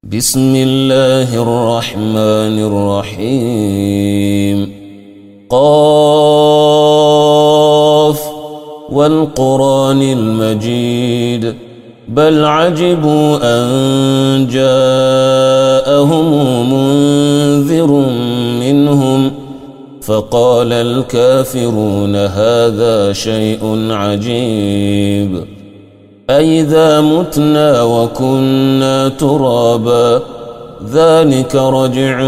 بسم الله الرحمن الرحيم. قاف والقرآن المجيد بل عجبوا أن جاءهم منذر منهم فقال الكافرون هذا شيء عجيب أئذا متنا وكنا ترابا ذلك رجع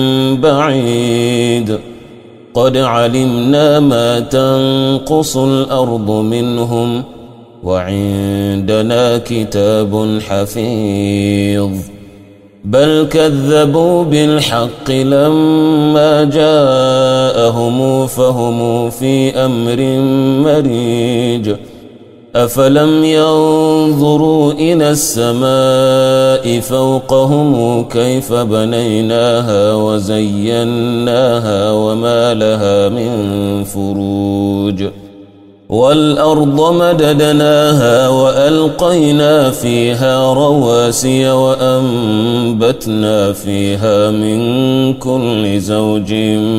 بعيد قد علمنا ما تنقص الأرض منهم وعندنا كتاب حفيظ بل كذبوا بالحق لما جاءهم فهم في أمر مريج أفلم ينظروا إلى السماء فوقهم كيف بنيناها وزيناها وما لها من فروج والأرض مددناها وألقينا فيها رواسي وأنبتنا فيها من كل زوج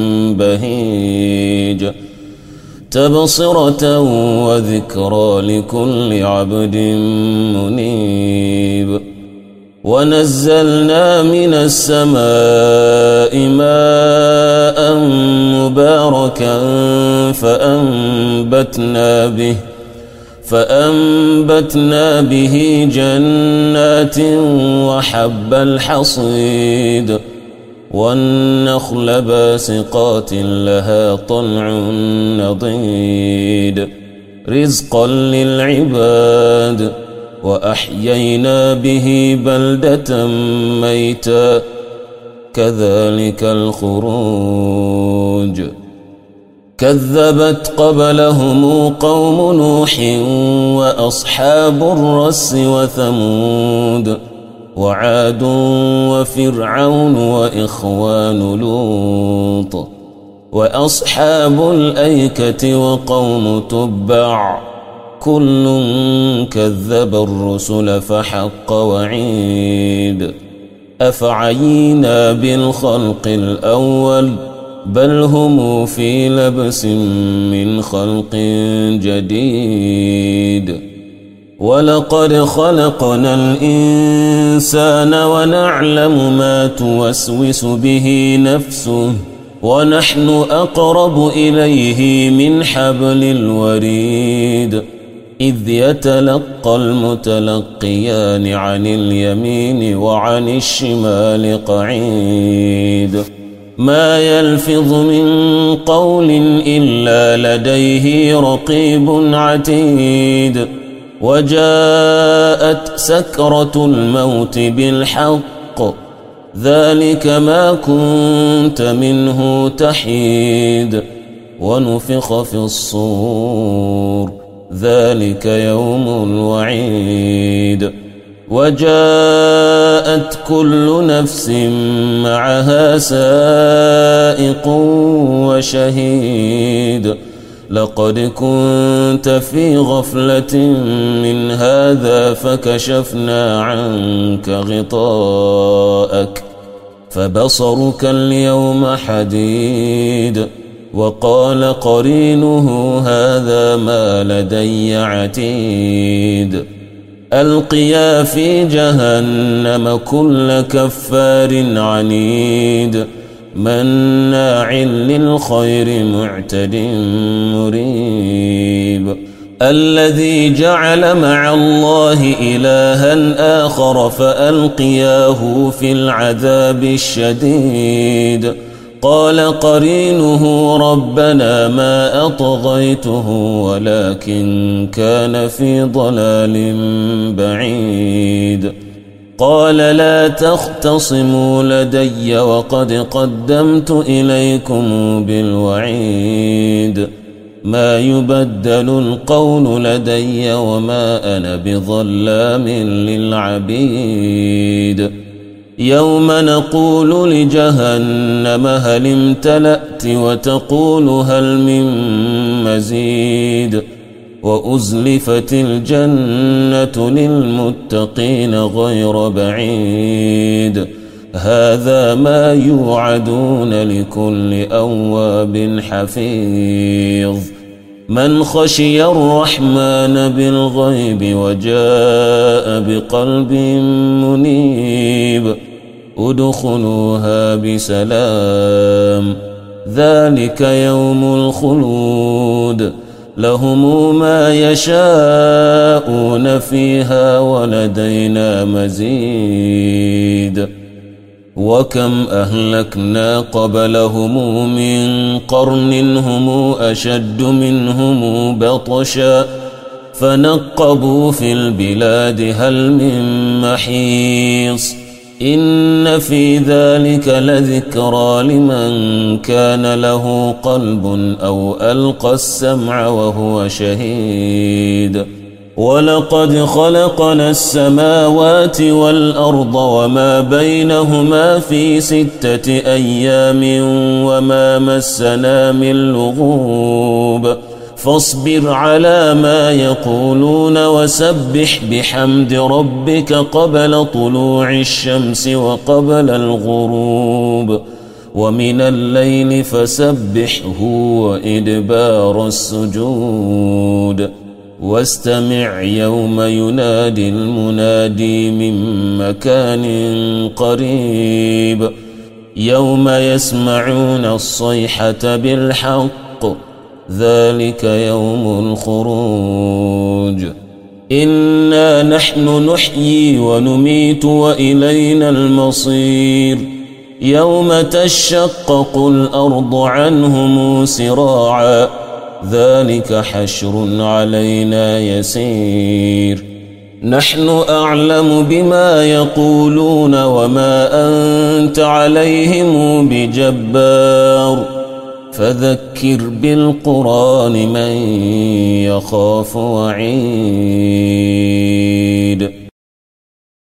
بهيج تبصرة وذكرى لكل عبد منيب ونزلنا من السماء ماء مباركا فأنبتنا به جنات وحب الحصيد والنخل باسقات لها طلع نضيد رزقا للعباد وأحيينا به بلدة ميتا كذلك الخروج كذبت قبلهم قوم نوح وأصحاب الرس وثمود وعاد وفرعون وإخوان لوط وأصحاب الأيكة وقوم تبع كل كذب الرسل فحق وعيد أفعينا بالخلق الأول بل هم في لبس من خلق جديد ولقد خلقنا الإنسان ونعلم ما توسوس به نفسه ونحن أقرب إليه من حبل الوريد إذ يتلقى المتلقيان عن اليمين وعن الشمال قعيد ما يلفظ من قول إلا لديه رقيب عتيد وجاءت سكرة الموت بالحق ذلك ما كنت منه تحيد ونفخ في الصور ذلك يوم الوعيد وجاءت كل نفس معها سائق وشهيد لقد كنت في غفلة من هذا فكشفنا عنك غطاءك فبصرك اليوم حديد وقال قرينه هذا ما لدي عتيد ألقيا في جهنم كل كفار عنيد مناع للخير معتد مريب الذي جعل مع الله إلها آخر فألقياه في العذاب الشديد قال قرينه ربنا ما أطغيته ولكن كان في ضلال بعيد قال لا تختصموا لدي وقد قدمت إليكم بالوعيد ما يبدل القول لدي وما أنا بظلام للعبيد يوم نقول لجهنم هل امتلأت وتقول هل من مزيد وأزلفت الجنة للمتقين غير بعيد هذا ما يوعدون لكل أواب حفيظ من خشي الرحمن بالغيب وجاء بقلب منيب ادخلوها بسلام ذلك يوم الخلود لهم ما يشاءون فيها ولدينا مزيد وكم أهلكنا قبلهم من قرن هم أشد منهم بطشا فنقبوا في البلاد هل من محيص إن في ذلك لذكرى لمن كان له قلب أو ألقى السمع وهو شهيد ولقد خلقنا السماوات والأرض وما بينهما في 6 أيام وما مسنا من لغوب فاصبر على ما يقولون وسبح بحمد ربك قبل طلوع الشمس وقبل الغروب ومن الليل فسبحه وإدبار السجود واستمع يوم ينادي المنادي من مكان قريب يوم يسمعون الصيحة بالحق ذلك يوم الخروج إنا نحن نحيي ونميت وإلينا المصير يوم تشقق الأرض عنهم سراعا ذلك حشر علينا يسير نحن أعلم بما يقولون وما أنت عليهم بجبار فذكر بالقرآن من يخاف وعيد